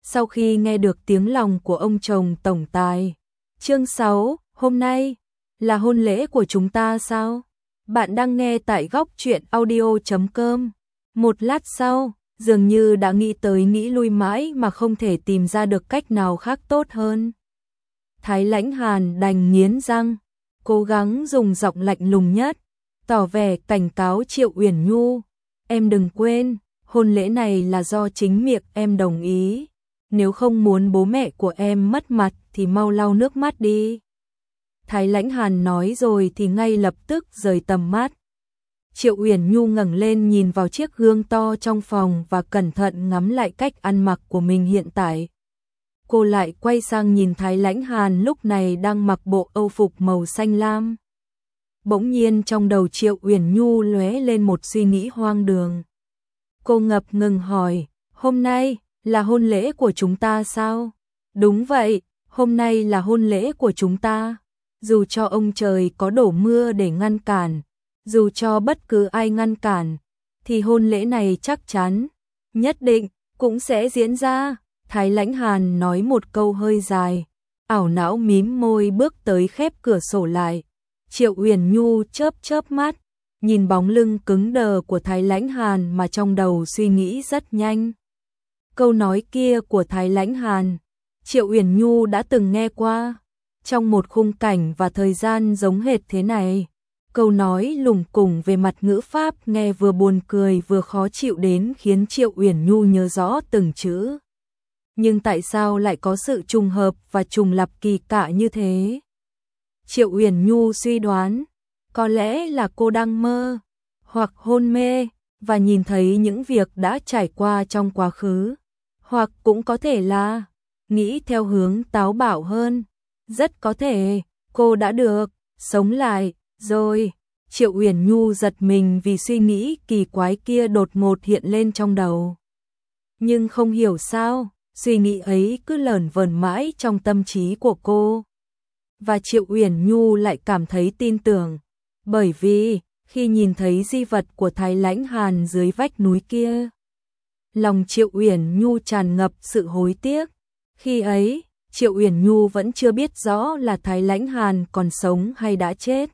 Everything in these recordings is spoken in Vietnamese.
sau khi nghe được tiếng lòng của ông chồng tổng tài. Chương 6, hôm nay là hôn lễ của chúng ta sao? Bạn đang nghe tại góc truyện audio.com. Một lát sau, dường như đã nghĩ tới nghĩ lui mãi mà không thể tìm ra được cách nào khác tốt hơn. Thái Lãnh Hàn đành nghiến răng, cố gắng dùng giọng lạnh lùng nhất, tỏ vẻ cảnh cáo Triệu Uyển Nhu. Em đừng quên, hôn lễ này là do chính miệng em đồng ý. Nếu không muốn bố mẹ của em mất mặt thì mau lau nước mắt đi. Thái Lãnh Hàn nói rồi thì ngay lập tức rời tầm mắt. Triệu Uyển Nhu ngẩng lên nhìn vào chiếc gương to trong phòng và cẩn thận ngắm lại cách ăn mặc của mình hiện tại. Cô lại quay sang nhìn Thái Lãnh Hàn lúc này đang mặc bộ âu phục màu xanh lam. Bỗng nhiên trong đầu Triệu Uyển Nhu lóe lên một suy nghĩ hoang đường. Cô ngập ngừng hỏi, hôm nay là hôn lễ của chúng ta sao? Đúng vậy, hôm nay là hôn lễ của chúng ta. Dù cho ông trời có đổ mưa để ngăn cản, dù cho bất cứ ai ngăn cản, thì hôn lễ này chắc chắn, nhất định, cũng sẽ diễn ra. Thái Lãnh Hàn nói một câu hơi dài, ảo não mím môi bước tới khép cửa sổ lại. Triệu Uyển Nhu chớp chớp mắt, nhìn bóng lưng cứng đờ của Thái Lãnh Hàn mà trong đầu suy nghĩ rất nhanh. Câu nói kia của Thái Lãnh Hàn, Triệu Uyển Nhu đã từng nghe qua, trong một khung cảnh và thời gian giống hệt thế này. Câu nói lủng củng về mặt ngữ pháp nghe vừa buồn cười vừa khó chịu đến khiến Triệu Uyển Nhu nhớ rõ từng chữ. Nhưng tại sao lại có sự trùng hợp và trùng lặp kỳ lạ như thế? Triệu Uyển Nhu suy đoán, có lẽ là cô đang mơ, hoặc hôn mê, và nhìn thấy những việc đã trải qua trong quá khứ. Hoặc cũng có thể là, nghĩ theo hướng táo bạo hơn, rất có thể, cô đã được, sống lại, rồi. Triệu Uyển Nhu giật mình vì suy nghĩ kỳ quái kia đột ngột hiện lên trong đầu. Nhưng không hiểu sao, suy nghĩ ấy cứ lởn vởn mãi trong tâm trí của cô. Và Triệu Uyển Nhu lại cảm thấy tin tưởng, bởi vì khi nhìn thấy di vật của Thái Lãnh Hàn dưới vách núi kia, lòng Triệu Uyển Nhu tràn ngập sự hối tiếc. Khi ấy, Triệu Uyển Nhu vẫn chưa biết rõ là Thái Lãnh Hàn còn sống hay đã chết.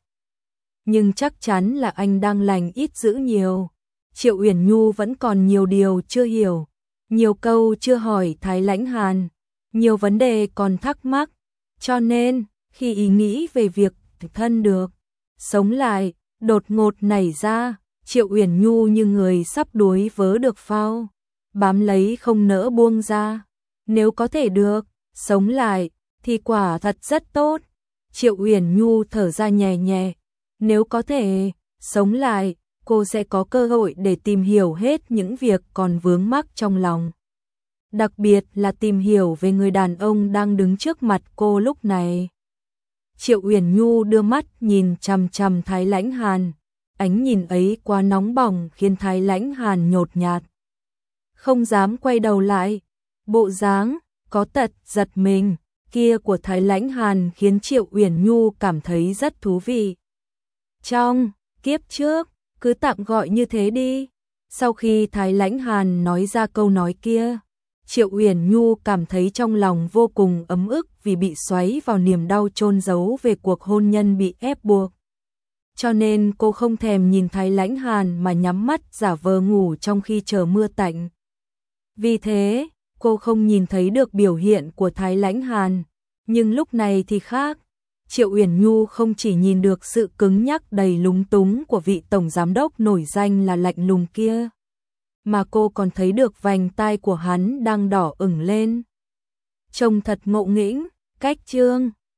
Nhưng chắc chắn là anh đang lành ít dữ nhiều. Triệu Uyển Nhu vẫn còn nhiều điều chưa hiểu, nhiều câu chưa hỏi Thái Lãnh Hàn, nhiều vấn đề còn thắc mắc. Cho nên, khi ý nghĩ về việc thân được sống lại đột ngột nảy ra, Triệu Uyển Nhu như người sắp đuối vớ được phao, bám lấy không nỡ buông ra. Nếu có thể được sống lại thì quả thật rất tốt. Triệu Uyển Nhu thở ra nhẹ nhẹ, nếu có thể sống lại, cô sẽ có cơ hội để tìm hiểu hết những việc còn vướng mắc trong lòng. Đặc biệt là tìm hiểu về người đàn ông đang đứng trước mặt cô lúc này. Triệu Uyển Nhu đưa mắt nhìn chằm chằm Thái Lãnh Hàn, ánh nhìn ấy quá nóng bỏng khiến Thái Lãnh Hàn nhột nhạt, không dám quay đầu lại. Bộ dáng có tật giật mình kia của Thái Lãnh Hàn khiến Triệu Uyển Nhu cảm thấy rất thú vị. Trong kiếp trước, cứ tạm gọi như thế đi. Sau khi Thái Lãnh Hàn nói ra câu nói kia, Triệu Uyển Nhu cảm thấy trong lòng vô cùng ấm ức vì bị xoáy vào niềm đau chôn giấu về cuộc hôn nhân bị ép buộc. Cho nên cô không thèm nhìn Thái Lãnh Hàn mà nhắm mắt giả vờ ngủ trong khi chờ mưa tạnh. Vì thế, cô không nhìn thấy được biểu hiện của Thái Lãnh Hàn. Nhưng lúc này thì khác. Triệu Uyển Nhu không chỉ nhìn được sự cứng nhắc đầy lúng túng của vị tổng giám đốc nổi danh là lạnh lùng kia, mà cô còn thấy được vành tai của hắn đang đỏ ửng lên. Trông thật ngộ nghĩnh. Cách chương